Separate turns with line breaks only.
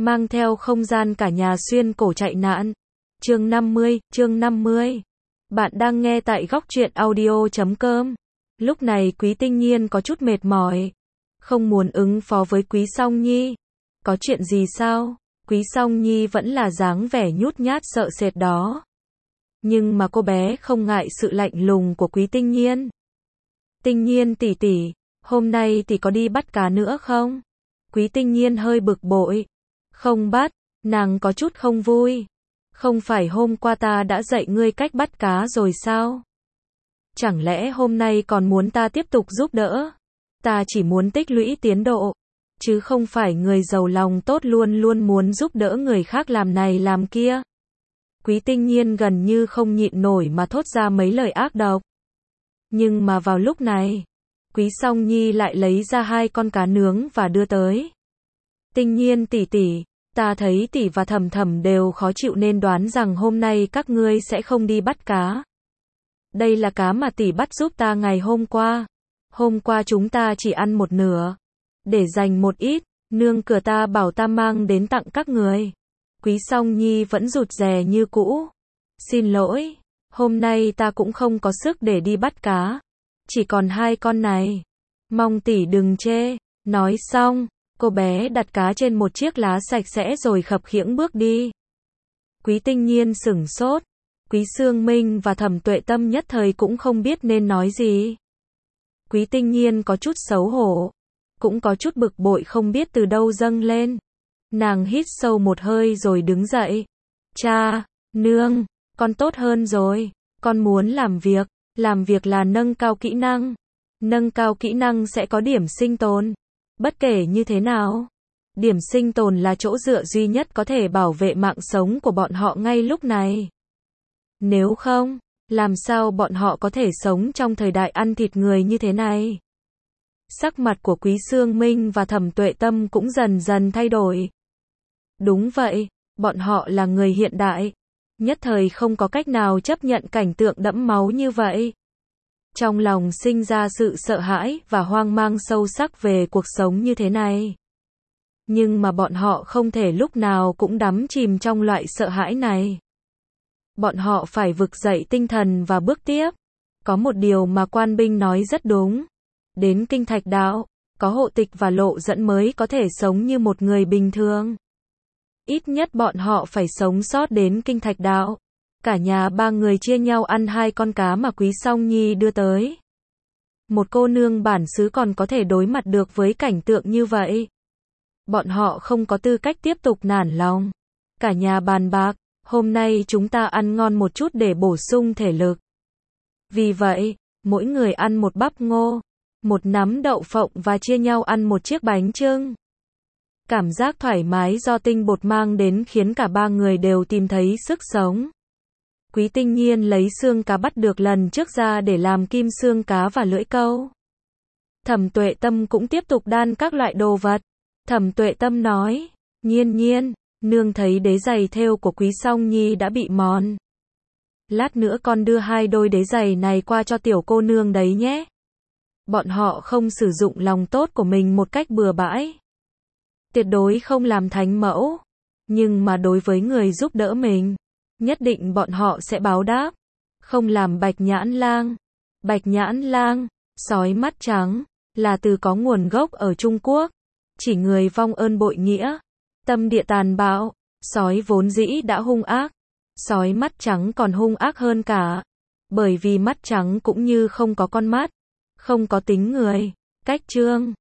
mang theo không gian cả nhà xuyên cổ chạy nạn. Chương 50. Bạn đang nghe tại góc truyện audio.com. Lúc này Quý Tinh Nhiên có chút mệt mỏi, không muốn ứng phó với Quý Song Nhi. Có chuyện gì sao? Quý Song Nhi vẫn là dáng vẻ nhút nhát sợ sệt đó. Nhưng mà cô bé không ngại sự lạnh lùng của Quý Tinh Nhiên. Tinh Nhiên tỷ tỷ, hôm nay tỷ có đi bắt cá nữa không? Quý Tinh Nhiên hơi bực bội. Không bắt, nàng có chút không vui. Không phải hôm qua ta đã dạy ngươi cách bắt cá rồi sao? Chẳng lẽ hôm nay còn muốn ta tiếp tục giúp đỡ? Ta chỉ muốn tích lũy tiến độ, chứ không phải người giàu lòng tốt luôn luôn muốn giúp đỡ người khác làm này làm kia. Quý Tinh Nhiên gần như không nhịn nổi mà thốt ra mấy lời ác độc. Nhưng mà vào lúc này, Quý Song Nhi lại lấy ra 2 con cá nướng và đưa tới. Tinh Nhiên tỷ tỷ, ta thấy tỷ và Thầm Thầm đều khó chịu nên đoán rằng hôm nay các ngươi sẽ không đi bắt cá. Đây là cá mà tỷ bắt giúp ta ngày hôm qua. Hôm qua chúng ta chỉ ăn một nửa, để dành một ít, nương cửa ta bảo ta mang đến tặng các người. Quý Song Nhi vẫn rụt rè như cũ. Xin lỗi, hôm nay ta cũng không có sức để đi bắt cá. Chỉ còn 2 con này. Mong tỷ đừng chê. Nói xong, cô bé đặt cá trên một chiếc lá sạch sẽ rồi khập khiễng bước đi. Quý Tinh Nhiên sửng sốt. Quý Sương Minh và Thẩm Tuệ Tâm nhất thời cũng không biết nên nói gì. Quý Tinh Nhiên có chút xấu hổ, cũng có chút bực bội không biết từ đâu dâng lên. Nàng hít sâu một hơi rồi đứng dậy. Cha, nương, con tốt hơn rồi, con muốn làm việc là nâng cao kỹ năng. Nâng cao kỹ năng sẽ có điểm sinh tồn. Bất kể như thế nào, điểm sinh tồn là chỗ dựa duy nhất có thể bảo vệ mạng sống của bọn họ ngay lúc này. Nếu không, làm sao bọn họ có thể sống trong thời đại ăn thịt người như thế này? Sắc mặt của Quý Sương Minh và Thẩm Tuệ Tâm cũng dần dần thay đổi. Đúng vậy, bọn họ là người hiện đại, nhất thời không có cách nào chấp nhận cảnh tượng đẫm máu như vậy. Trong lòng sinh ra sự sợ hãi và hoang mang sâu sắc về cuộc sống như thế này. Nhưng mà bọn họ không thể lúc nào cũng đắm chìm trong loại sợ hãi này. Bọn họ phải vực dậy tinh thần và bước tiếp. Có một điều mà Quan Binh nói rất đúng. Đến Kinh Thạch Đạo, có hộ tịch và lộ dẫn mới có thể sống như một người bình thường. Ít nhất bọn họ phải sống sót đến Kinh Thạch Đạo. Cả nhà 3 người chia nhau ăn 2 con cá mà Quý Song Nhi đưa tới. Một cô nương bản xứ còn có thể đối mặt được với cảnh tượng như vậy. Bọn họ không có tư cách tiếp tục nản lòng. Cả nhà bàn bạc, hôm nay chúng ta ăn ngon một chút để bổ sung thể lực. Vì vậy, mỗi người ăn một bắp ngô, một nắm đậu phộng và chia nhau ăn một chiếc bánh chưng. Cảm giác thoải mái do tinh bột mang đến khiến cả 3 người đều tìm thấy sức sống. Quý Tinh Nhiên lấy xương cá bắt được lần trước ra để làm kim xương cá và lưỡi câu. Thẩm Tuệ Tâm cũng tiếp tục đan các loại đồ vật. Thẩm Tuệ Tâm nói, Nhiên, nương thấy đế giày thêu của Quý Song Nhi đã bị mòn. Lát nữa con đưa 2 đôi đế giày này qua cho tiểu cô nương đấy nhé. Bọn họ không sử dụng lòng tốt của mình một cách bừa bãi. Tuyệt đối không làm thánh mẫu. Nhưng mà đối với người giúp đỡ mình, nhất định bọn họ sẽ báo đáp. Không làm bạch nhãn lang. Bạch nhãn lang, sói mắt trắng, là từ có nguồn gốc ở Trung Quốc. Chỉ người vong ơn bội nghĩa, tâm địa tàn bạo. Sói vốn dĩ đã hung ác. Sói mắt trắng còn hung ác hơn cả. Bởi vì mắt trắng cũng như không có con mắt, không có tính người. Cách chương